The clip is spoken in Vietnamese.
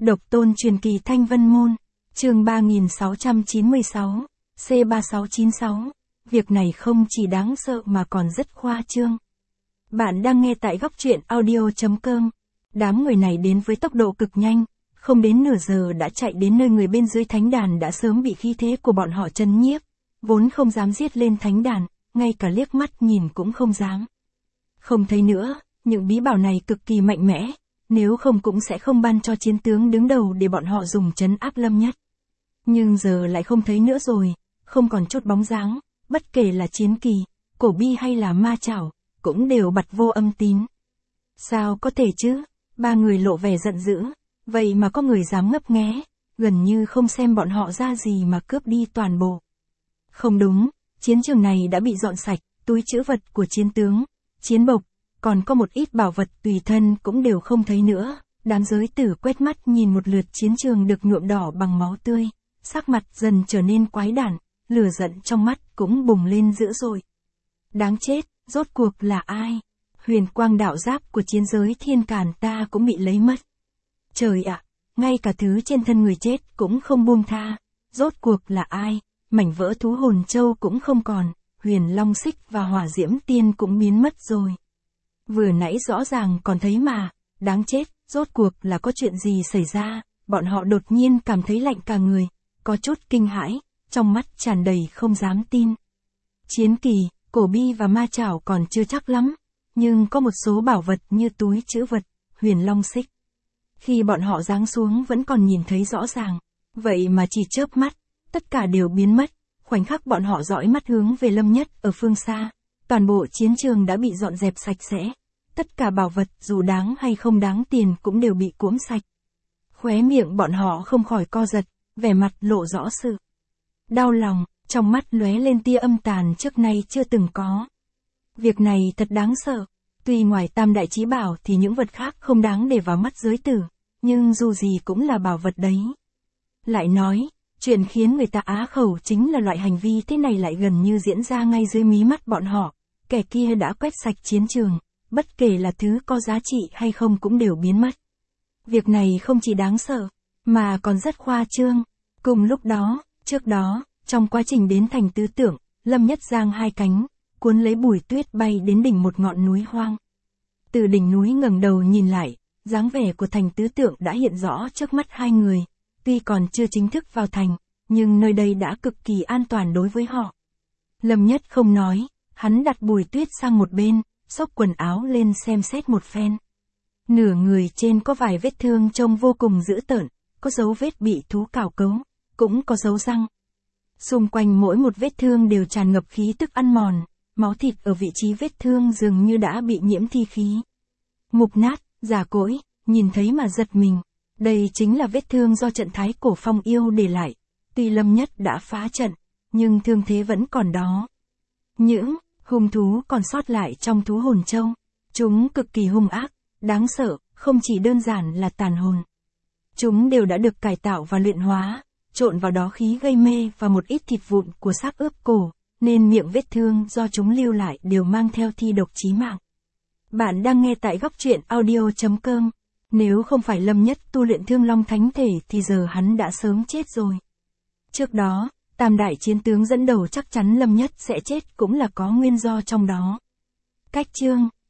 Độc tôn truyền kỳ Thanh Vân Môn, chương 3696, C3696. Việc này không chỉ đáng sợ mà còn rất khoa trương. Bạn đang nghe tại góc truyện audio.com. Đám người này đến với tốc độ cực nhanh, không đến nửa giờ đã chạy đến nơi người bên dưới thánh đàn đã sớm bị khí thế của bọn họ chấn nhiếp, vốn không dám giết lên thánh đàn, ngay cả liếc mắt nhìn cũng không dám. Không thấy nữa, những bí bảo này cực kỳ mạnh mẽ, nếu không cũng sẽ không ban cho chiến tướng đứng đầu để bọn họ dùng trấn áp Lâm Nhất. Nhưng giờ lại không thấy nữa rồi, không còn chút bóng dáng, bất kể là chiến kỳ, cổ bi hay là ma chảo, cũng đều bặt vô âm tín. Sao có thể chứ? Ba người lộ vẻ giận dữ, vậy mà có người dám ngấp nghé, gần như không xem bọn họ ra gì mà cướp đi toàn bộ. Không đúng, chiến trường này đã bị dọn sạch, túi trữ vật của chiến tướng, chiến bộc, còn có một ít bảo vật tùy thân cũng đều không thấy nữa. Đám giới tử quét mắt nhìn một lượt chiến trường được nhuộm đỏ bằng máu tươi, sắc mặt dần trở nên quái đản, lửa giận trong mắt cũng bùng lên dữ dội. Đáng chết, rốt cuộc là ai? Huyền quang đạo giáp của chiến giới thiên càn ta cũng bị lấy mất. Trời ạ, ngay cả thứ trên thân người chết cũng không buông tha. Rốt cuộc là ai? Mảnh vỡ thú hồn châu cũng không còn, huyền long xích và hỏa diễm tiên cũng biến mất rồi. Vừa nãy rõ ràng còn thấy mà, đáng chết, rốt cuộc là có chuyện gì xảy ra? Bọn họ đột nhiên cảm thấy lạnh cả người, có chút kinh hãi, trong mắt tràn đầy không dám tin. Chiến kỳ, cổ bi và ma chảo còn chưa chắc lắm, nhưng có một số bảo vật như túi trữ vật, huyền long xích. Khi bọn họ giáng xuống vẫn còn nhìn thấy rõ ràng, vậy mà chỉ chớp mắt, tất cả đều biến mất. Khoảnh khắc bọn họ dõi mắt hướng về Lâm Nhất ở phương xa, toàn bộ chiến trường đã bị dọn dẹp sạch sẽ. Tất cả bảo vật dù đáng hay không đáng tiền cũng đều bị cuỗm sạch. Khóe miệng bọn họ không khỏi co giật, vẻ mặt lộ rõ sự đau lòng, trong mắt lóe lên tia âm tàn trước nay chưa từng có. Việc này thật đáng sợ, tuy ngoài tam đại chí bảo thì những vật khác không đáng để vào mắt giới tử, nhưng dù gì cũng là bảo vật đấy. Lại nói, chuyện khiến người ta á khẩu chính là loại hành vi thế này lại gần như diễn ra ngay dưới mí mắt bọn họ. Kẻ kia đã quét sạch chiến trường, bất kể là thứ có giá trị hay không cũng đều biến mất. Việc này không chỉ đáng sợ, mà còn rất khoa trương. Cùng lúc đó, trước đó, trong quá trình đến thành tứ tưởng, Lâm Nhất giang hai cánh, cuốn lấy bùi tuyết bay đến đỉnh một ngọn núi hoang. Từ đỉnh núi ngẩng đầu nhìn lại, dáng vẻ của thành tứ tượng đã hiện rõ trước mắt hai người. Tuy còn chưa chính thức vào thành, nhưng nơi đây đã cực kỳ an toàn đối với họ. Lâm Nhất không nói, hắn đặt bùi tuyết sang một bên, xốc quần áo lên xem xét một phen. Nửa người trên có vài vết thương trông vô cùng dữ tợn, có dấu vết bị thú cào cấu, cũng có dấu răng. Xung quanh mỗi một vết thương đều tràn ngập khí tức ăn mòn, máu thịt ở vị trí vết thương dường như đã bị nhiễm thi khí. Mục nát, già cỗi, nhìn thấy mà giật mình. Đây chính là vết thương do trận thái cổ phong yêu để lại. Tuy Lâm Nhất đã phá trận, nhưng thương thế vẫn còn đó. Những hung thú còn sót lại trong thú hồn châu, chúng cực kỳ hung ác, đáng sợ, không chỉ đơn giản là tàn hồn. Chúng đều đã được cải tạo và luyện hóa, trộn vào đó khí gây mê và một ít thịt vụn của xác ướp cổ, nên miệng vết thương do chúng lưu lại đều mang theo thi độc chí mạng. Bạn đang nghe tại góc truyện audio.com. Nếu không phải Lâm Nhất tu luyện Thương Long Thánh Thể thì giờ hắn đã sớm chết rồi. Trước đó, tam đại chiến tướng dẫn đầu chắc chắn Lâm Nhất sẽ chết cũng là có nguyên do trong đó. Cách chương